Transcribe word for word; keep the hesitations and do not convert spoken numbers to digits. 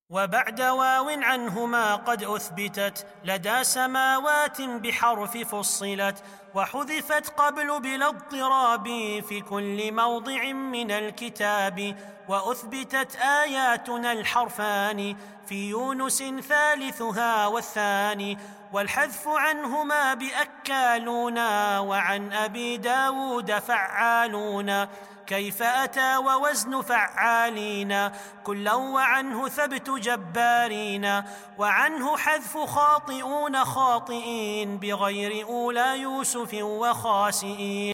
وبعد واو عنهما قد أثبتت لدى سماوات بحرف فصلت، وحذفت قبل بلا اضطراب في كل موضع من الكتاب. وأثبتت آياتنا الحرفان في يونس ثالثها والثاني، والحذف عنهما بأكالون وعن أبي داود فعالون. كيف أتى ووزن فعالين كلا وعنه ثبت جبارين، وعنه حذف خاطئون خاطئين بغير أولى يوسف وخاسئين.